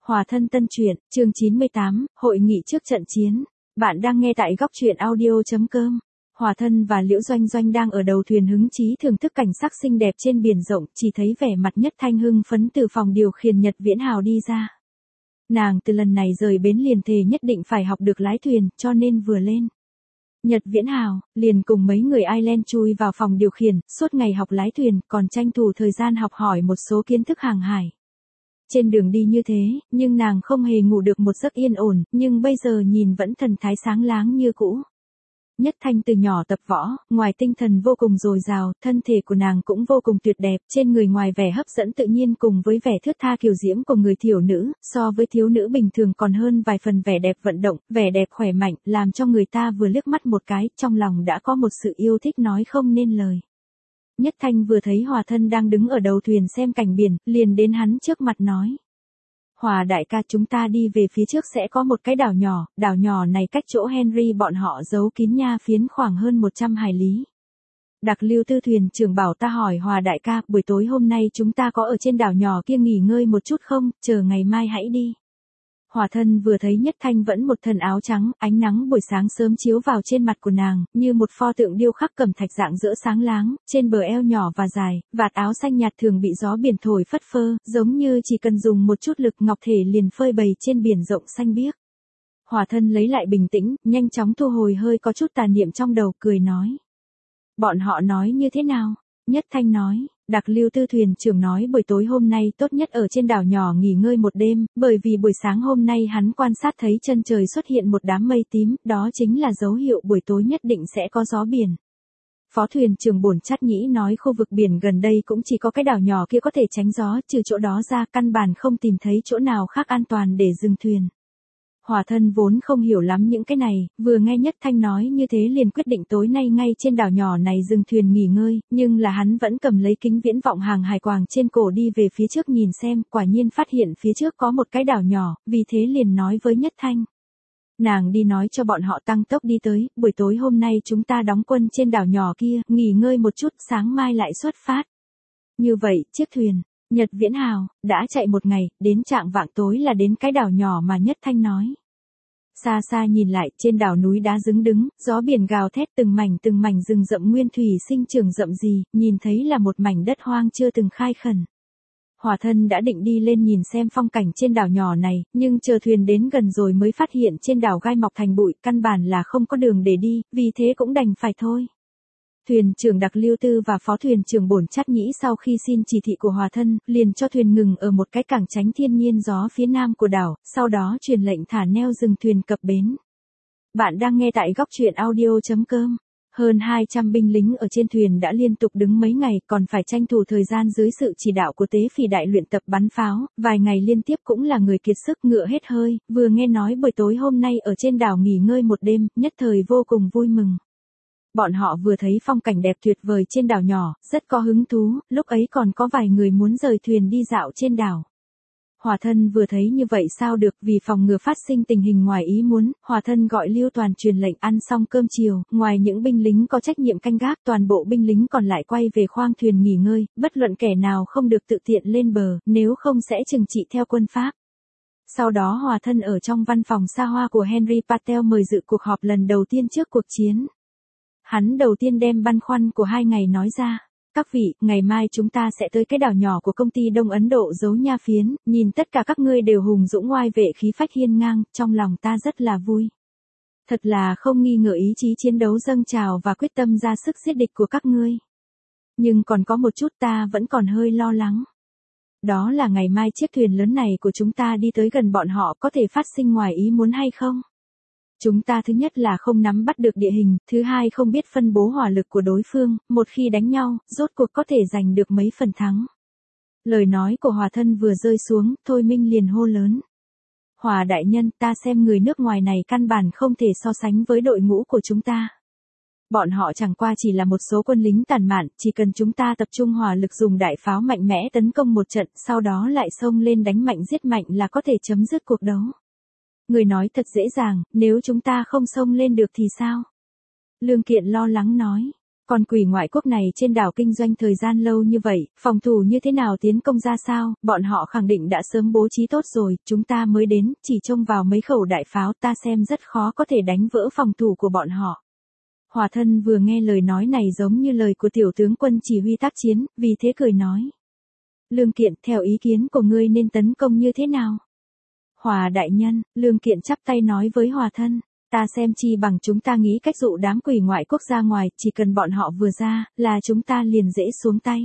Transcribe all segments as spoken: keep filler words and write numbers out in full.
Hòa thân tân truyện, chương chín mươi tám, hội nghị trước trận chiến. Bạn đang nghe tại góc truyện audio chấm com. Hòa thân và Liễu Doanh Doanh đang ở đầu thuyền hứng chí thưởng thức cảnh sắc xinh đẹp trên biển rộng, chỉ thấy vẻ mặt Nhất Thanh hưng phấn từ phòng điều khiển Nhật Viễn Hào đi ra. Nàng từ lần này rời bến liền thề nhất định phải học được lái thuyền, cho nên vừa lên Nhật Viễn Hào, liền cùng mấy người Ireland chui vào phòng điều khiển, suốt ngày học lái thuyền, còn tranh thủ thời gian học hỏi một số kiến thức hàng hải. Trên đường đi như thế, nhưng nàng không hề ngủ được một giấc yên ổn, nhưng bây giờ nhìn vẫn thần thái sáng láng như cũ. Nhất Thanh từ nhỏ tập võ, ngoài tinh thần vô cùng dồi dào, thân thể của nàng cũng vô cùng tuyệt đẹp, trên người ngoài vẻ hấp dẫn tự nhiên cùng với vẻ thướt tha kiều diễm của người thiểu nữ, so với thiếu nữ bình thường còn hơn vài phần vẻ đẹp vận động, vẻ đẹp khỏe mạnh, làm cho người ta vừa liếc mắt một cái, trong lòng đã có một sự yêu thích nói không nên lời. Nhất Thanh vừa thấy Hòa thân đang đứng ở đầu thuyền xem cảnh biển, liền đến hắn trước mặt nói. Hòa đại ca, chúng ta đi về phía trước sẽ có một cái đảo nhỏ, đảo nhỏ này cách chỗ Henry bọn họ giấu kín nha phiến khoảng hơn một trăm hải lý. Đặc Lưu Tư thuyền trưởng bảo ta hỏi Hòa đại ca, buổi tối hôm nay chúng ta có ở trên đảo nhỏ kia nghỉ ngơi một chút không, chờ ngày mai hãy đi. Hòa thân vừa thấy Nhất Thanh vẫn một thân áo trắng, ánh nắng buổi sáng sớm chiếu vào trên mặt của nàng, như một pho tượng điêu khắc cẩm thạch dạng dỡ sáng láng, trên bờ eo nhỏ và dài, vạt áo xanh nhạt thường bị gió biển thổi phất phơ, giống như chỉ cần dùng một chút lực ngọc thể liền phơi bày trên biển rộng xanh biếc. Hòa thân lấy lại bình tĩnh, nhanh chóng thu hồi hơi có chút tà niệm trong đầu, cười nói. Bọn họ nói như thế nào? Nhất Thanh nói. Đặc Lưu Tư thuyền trưởng nói buổi tối hôm nay tốt nhất ở trên đảo nhỏ nghỉ ngơi một đêm, bởi vì buổi sáng hôm nay hắn quan sát thấy chân trời xuất hiện một đám mây tím, đó chính là dấu hiệu buổi tối nhất định sẽ có gió biển. Phó thuyền trưởng Bổn Trát Nhĩ nói khu vực biển gần đây cũng chỉ có cái đảo nhỏ kia có thể tránh gió, trừ chỗ đó ra căn bản không tìm thấy chỗ nào khác an toàn để dừng thuyền. Hòa thân vốn không hiểu lắm những cái này, vừa nghe Nhất Thanh nói như thế liền quyết định tối nay ngay trên đảo nhỏ này dừng thuyền nghỉ ngơi, nhưng là hắn vẫn cầm lấy kính viễn vọng hàng hải quàng trên cổ đi về phía trước nhìn xem, quả nhiên phát hiện phía trước có một cái đảo nhỏ, vì thế liền nói với Nhất Thanh. Nàng đi nói cho bọn họ tăng tốc đi tới, buổi tối hôm nay chúng ta đóng quân trên đảo nhỏ kia, nghỉ ngơi một chút, sáng mai lại xuất phát. Như vậy, chiếc thuyền Nhật Viễn Hào đã chạy một ngày, đến trạng vạng tối là đến cái đảo nhỏ mà Nhất Thanh nói. Xa xa nhìn lại, trên đảo núi đá dựng đứng, gió biển gào thét, từng mảnh từng mảnh rừng rậm nguyên thủy sinh trưởng rậm rì, nhìn thấy là một mảnh đất hoang chưa từng khai khẩn. Hòa thân đã định đi lên nhìn xem phong cảnh trên đảo nhỏ này, nhưng chờ thuyền đến gần rồi mới phát hiện trên đảo gai mọc thành bụi, căn bản là không có đường để đi, vì thế cũng đành phải thôi. Thuyền trưởng Đặc Lưu Tư và phó thuyền trưởng Bổn Trát Nhĩ sau khi xin chỉ thị của Hòa thân, liền cho thuyền ngừng ở một cái cảng tránh thiên nhiên gió phía nam của đảo, sau đó truyền lệnh thả neo dừng thuyền cập bến. Bạn đang nghe tại góc truyện audio chấm com. Hơn hai trăm binh lính ở trên thuyền đã liên tục đứng mấy ngày, còn phải tranh thủ thời gian dưới sự chỉ đạo của Tế Phỉ đại luyện tập bắn pháo, vài ngày liên tiếp cũng là người kiệt sức ngựa hết hơi, vừa nghe nói buổi tối hôm nay ở trên đảo nghỉ ngơi một đêm, nhất thời vô cùng vui mừng. Bọn họ vừa thấy phong cảnh đẹp tuyệt vời trên đảo nhỏ, rất có hứng thú, lúc ấy còn có vài người muốn rời thuyền đi dạo trên đảo. Hòa thân vừa thấy như vậy sao được, vì phòng ngừa phát sinh tình hình ngoài ý muốn, Hòa thân gọi Lưu Toàn truyền lệnh ăn xong cơm chiều, ngoài những binh lính có trách nhiệm canh gác, toàn bộ binh lính còn lại quay về khoang thuyền nghỉ ngơi, bất luận kẻ nào không được tự tiện lên bờ, nếu không sẽ trừng trị theo quân pháp. Sau đó Hòa thân ở trong văn phòng xa hoa của Henry Patel mời dự cuộc họp lần đầu tiên trước cuộc chiến. Hắn đầu tiên đem băn khoăn của hai ngày nói ra. Các vị, ngày mai chúng ta sẽ tới cái đảo nhỏ của công ty Đông Ấn Độ giấu nha phiến, nhìn tất cả các ngươi đều hùng dũng oai vệ khí phách hiên ngang, trong lòng ta rất là vui. Thật là không nghi ngờ ý chí chiến đấu dâng trào và quyết tâm ra sức giết địch của các ngươi. Nhưng còn có một chút ta vẫn còn hơi lo lắng. Đó là ngày mai chiếc thuyền lớn này của chúng ta đi tới gần bọn họ có thể phát sinh ngoài ý muốn hay không? Chúng ta thứ nhất là không nắm bắt được địa hình, thứ hai không biết phân bố hỏa lực của đối phương, một khi đánh nhau, rốt cuộc có thể giành được mấy phần thắng. Lời nói của Hòa thân vừa rơi xuống, Thôi Minh liền hô lớn. Hòa đại nhân, ta xem người nước ngoài này căn bản không thể so sánh với đội ngũ của chúng ta. Bọn họ chẳng qua chỉ là một số quân lính tàn mạn, chỉ cần chúng ta tập trung hỏa lực dùng đại pháo mạnh mẽ tấn công một trận, sau đó lại xông lên đánh mạnh giết mạnh là có thể chấm dứt cuộc đấu. Người nói thật dễ dàng, nếu chúng ta không xông lên được thì sao? Lương Kiện lo lắng nói. Con quỷ ngoại quốc này trên đảo kinh doanh thời gian lâu như vậy, phòng thủ như thế nào tiến công ra sao, bọn họ khẳng định đã sớm bố trí tốt rồi, chúng ta mới đến, chỉ trông vào mấy khẩu đại pháo ta xem rất khó có thể đánh vỡ phòng thủ của bọn họ. Hòa thân vừa nghe lời nói này giống như lời của tiểu tướng quân chỉ huy tác chiến, vì thế cười nói. Lương Kiện, theo ý kiến của ngươi nên tấn công như thế nào? Hòa đại nhân, Lương Kiện chắp tay nói với Hòa thân. Ta xem chi bằng chúng ta nghĩ cách dụ đám quỷ ngoại quốc ra ngoài, chỉ cần bọn họ vừa ra, là chúng ta liền dễ xuống tay.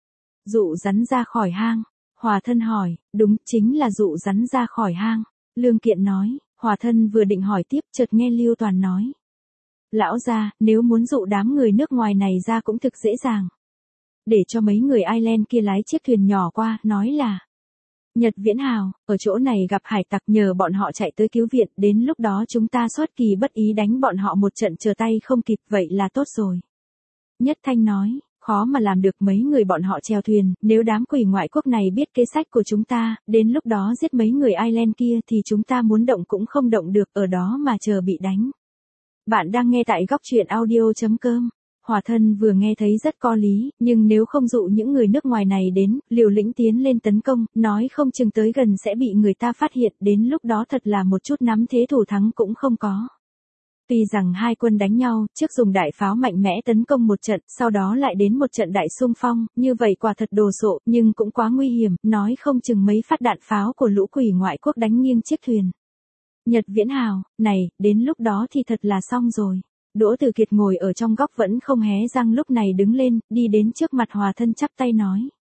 Dụ rắn ra khỏi hang. Hòa thân hỏi, đúng, chính là dụ rắn ra khỏi hang. Lương Kiện nói, Hòa thân vừa định hỏi tiếp, chợt nghe Lưu Toàn nói. Lão gia, nếu muốn dụ đám người nước ngoài này ra cũng thực dễ dàng. Để cho mấy người Ireland kia lái chiếc thuyền nhỏ qua, nói là Nhật Viễn Hào, ở chỗ này gặp hải tặc nhờ bọn họ chạy tới cứu viện, đến lúc đó chúng ta xuất kỳ bất ý đánh bọn họ một trận chờ tay không kịp, vậy là tốt rồi. Nhất Thanh nói, khó mà làm được mấy người bọn họ chèo thuyền, nếu đám quỷ ngoại quốc này biết kế sách của chúng ta, đến lúc đó giết mấy người Ireland kia thì chúng ta muốn động cũng không động được, ở đó mà chờ bị đánh. Bạn đang nghe tại góc truyện audio chấm com. Hòa thân vừa nghe thấy rất có lý, nhưng nếu không dụ những người nước ngoài này đến, liều lĩnh tiến lên tấn công, nói không chừng tới gần sẽ bị người ta phát hiện, đến lúc đó thật là một chút nắm thế thủ thắng cũng không có. Tuy rằng hai quân đánh nhau, trước dùng đại pháo mạnh mẽ tấn công một trận, sau đó lại đến một trận đại xung phong, như vậy quả thật đồ sộ, nhưng cũng quá nguy hiểm, nói không chừng mấy phát đạn pháo của lũ quỷ ngoại quốc đánh nghiêng chiếc thuyền. Nhật Viễn Hào, này, đến lúc đó thì thật là xong rồi. Đỗ Tử Kiệt ngồi ở trong góc vẫn không hé răng lúc này đứng lên, đi đến trước mặt Hòa thân chắp tay nói.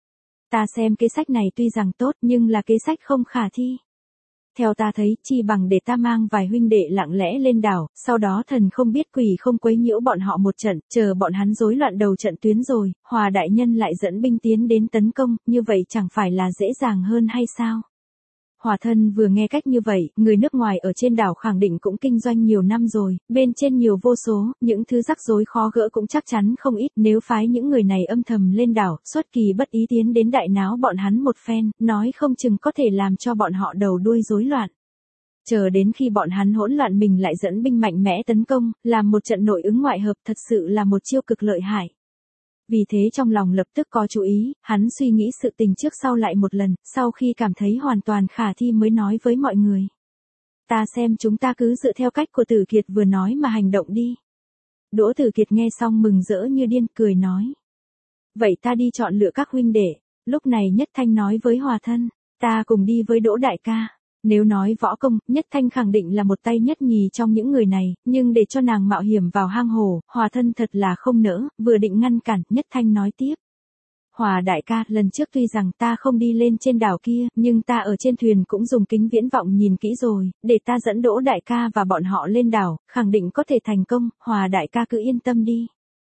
Ta xem kế sách này tuy rằng tốt nhưng là kế sách không khả thi. Theo ta thấy, chi bằng để ta mang vài huynh đệ lặng lẽ lên đảo, sau đó thần không biết quỷ không quấy nhiễu bọn họ một trận, chờ bọn hắn rối loạn đầu trận tuyến rồi, Hòa đại nhân lại dẫn binh tiến đến tấn công, như vậy chẳng phải là dễ dàng hơn hay sao? Hòa thân vừa nghe cách như vậy, người nước ngoài ở trên đảo khẳng định cũng kinh doanh nhiều năm rồi, bên trên nhiều vô số, những thứ rắc rối khó gỡ cũng chắc chắn không ít, nếu phái những người này âm thầm lên đảo, xuất kỳ bất ý tiến đến đại náo bọn hắn một phen, nói không chừng có thể làm cho bọn họ đầu đuôi rối loạn. Chờ đến khi bọn hắn hỗn loạn mình lại dẫn binh mạnh mẽ tấn công, làm một trận nội ứng ngoại hợp thật sự là một chiêu cực lợi hại. Vì thế trong lòng lập tức có chú ý, hắn suy nghĩ sự tình trước sau lại một lần, sau khi cảm thấy hoàn toàn khả thi mới nói với mọi người. Ta xem chúng ta cứ dựa theo cách của Tử Kiệt vừa nói mà hành động đi. Đỗ Tử Kiệt nghe xong mừng rỡ như điên, cười nói. Vậy ta đi chọn lựa các huynh đệ. Lúc này Nhất Thanh nói với Hòa thân, ta cùng đi với Đỗ đại ca. Nếu nói võ công, Nhất Thanh khẳng định là một tay nhất nhì trong những người này, nhưng để cho nàng mạo hiểm vào hang hồ, Hòa thân thật là không nỡ, vừa định ngăn cản, Nhất Thanh nói tiếp. Hòa đại ca, lần trước tuy rằng ta không đi lên trên đảo kia, nhưng ta ở trên thuyền cũng dùng kính viễn vọng nhìn kỹ rồi, để ta dẫn Đỗ đại ca và bọn họ lên đảo, khẳng định có thể thành công, Hòa đại ca cứ yên tâm đi.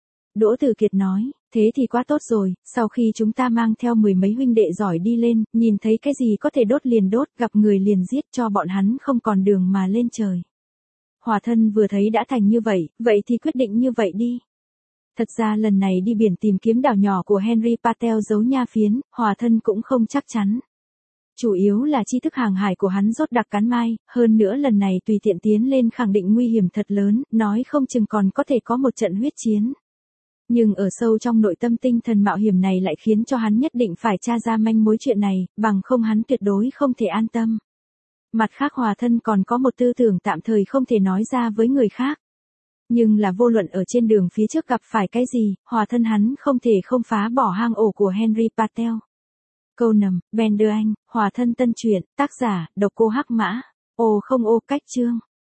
Đỗ Tử Kiệt nói, thế thì quá tốt rồi, sau khi chúng ta mang theo mười mấy huynh đệ giỏi đi lên, nhìn thấy cái gì có thể đốt liền đốt, gặp người liền giết cho bọn hắn không còn đường mà lên trời. Hòa thân vừa thấy đã thành như vậy, vậy thì quyết định như vậy đi. Thật ra lần này đi biển tìm kiếm đảo nhỏ của Henry Patel giấu nha phiến, Hòa thân cũng không chắc chắn. Chủ yếu là tri thức hàng hải của hắn rốt đặc cán mai, hơn nữa lần này tùy tiện tiến lên khẳng định nguy hiểm thật lớn, nói không chừng còn có thể có một trận huyết chiến. Nhưng ở sâu trong nội tâm tinh thần mạo hiểm này lại khiến cho hắn nhất định phải tra ra manh mối chuyện này, bằng không hắn tuyệt đối không thể an tâm. Mặt khác Hòa thân còn có một tư tưởng tạm thời không thể nói ra với người khác. Nhưng là vô luận ở trên đường phía trước gặp phải cái gì, Hòa thân hắn không thể không phá bỏ hang ổ của Henry Patel. Câu nầm, Bender Anh, Hòa thân tân truyện, tác giả, độc cô Hắc Mã, ô không ô cách chương.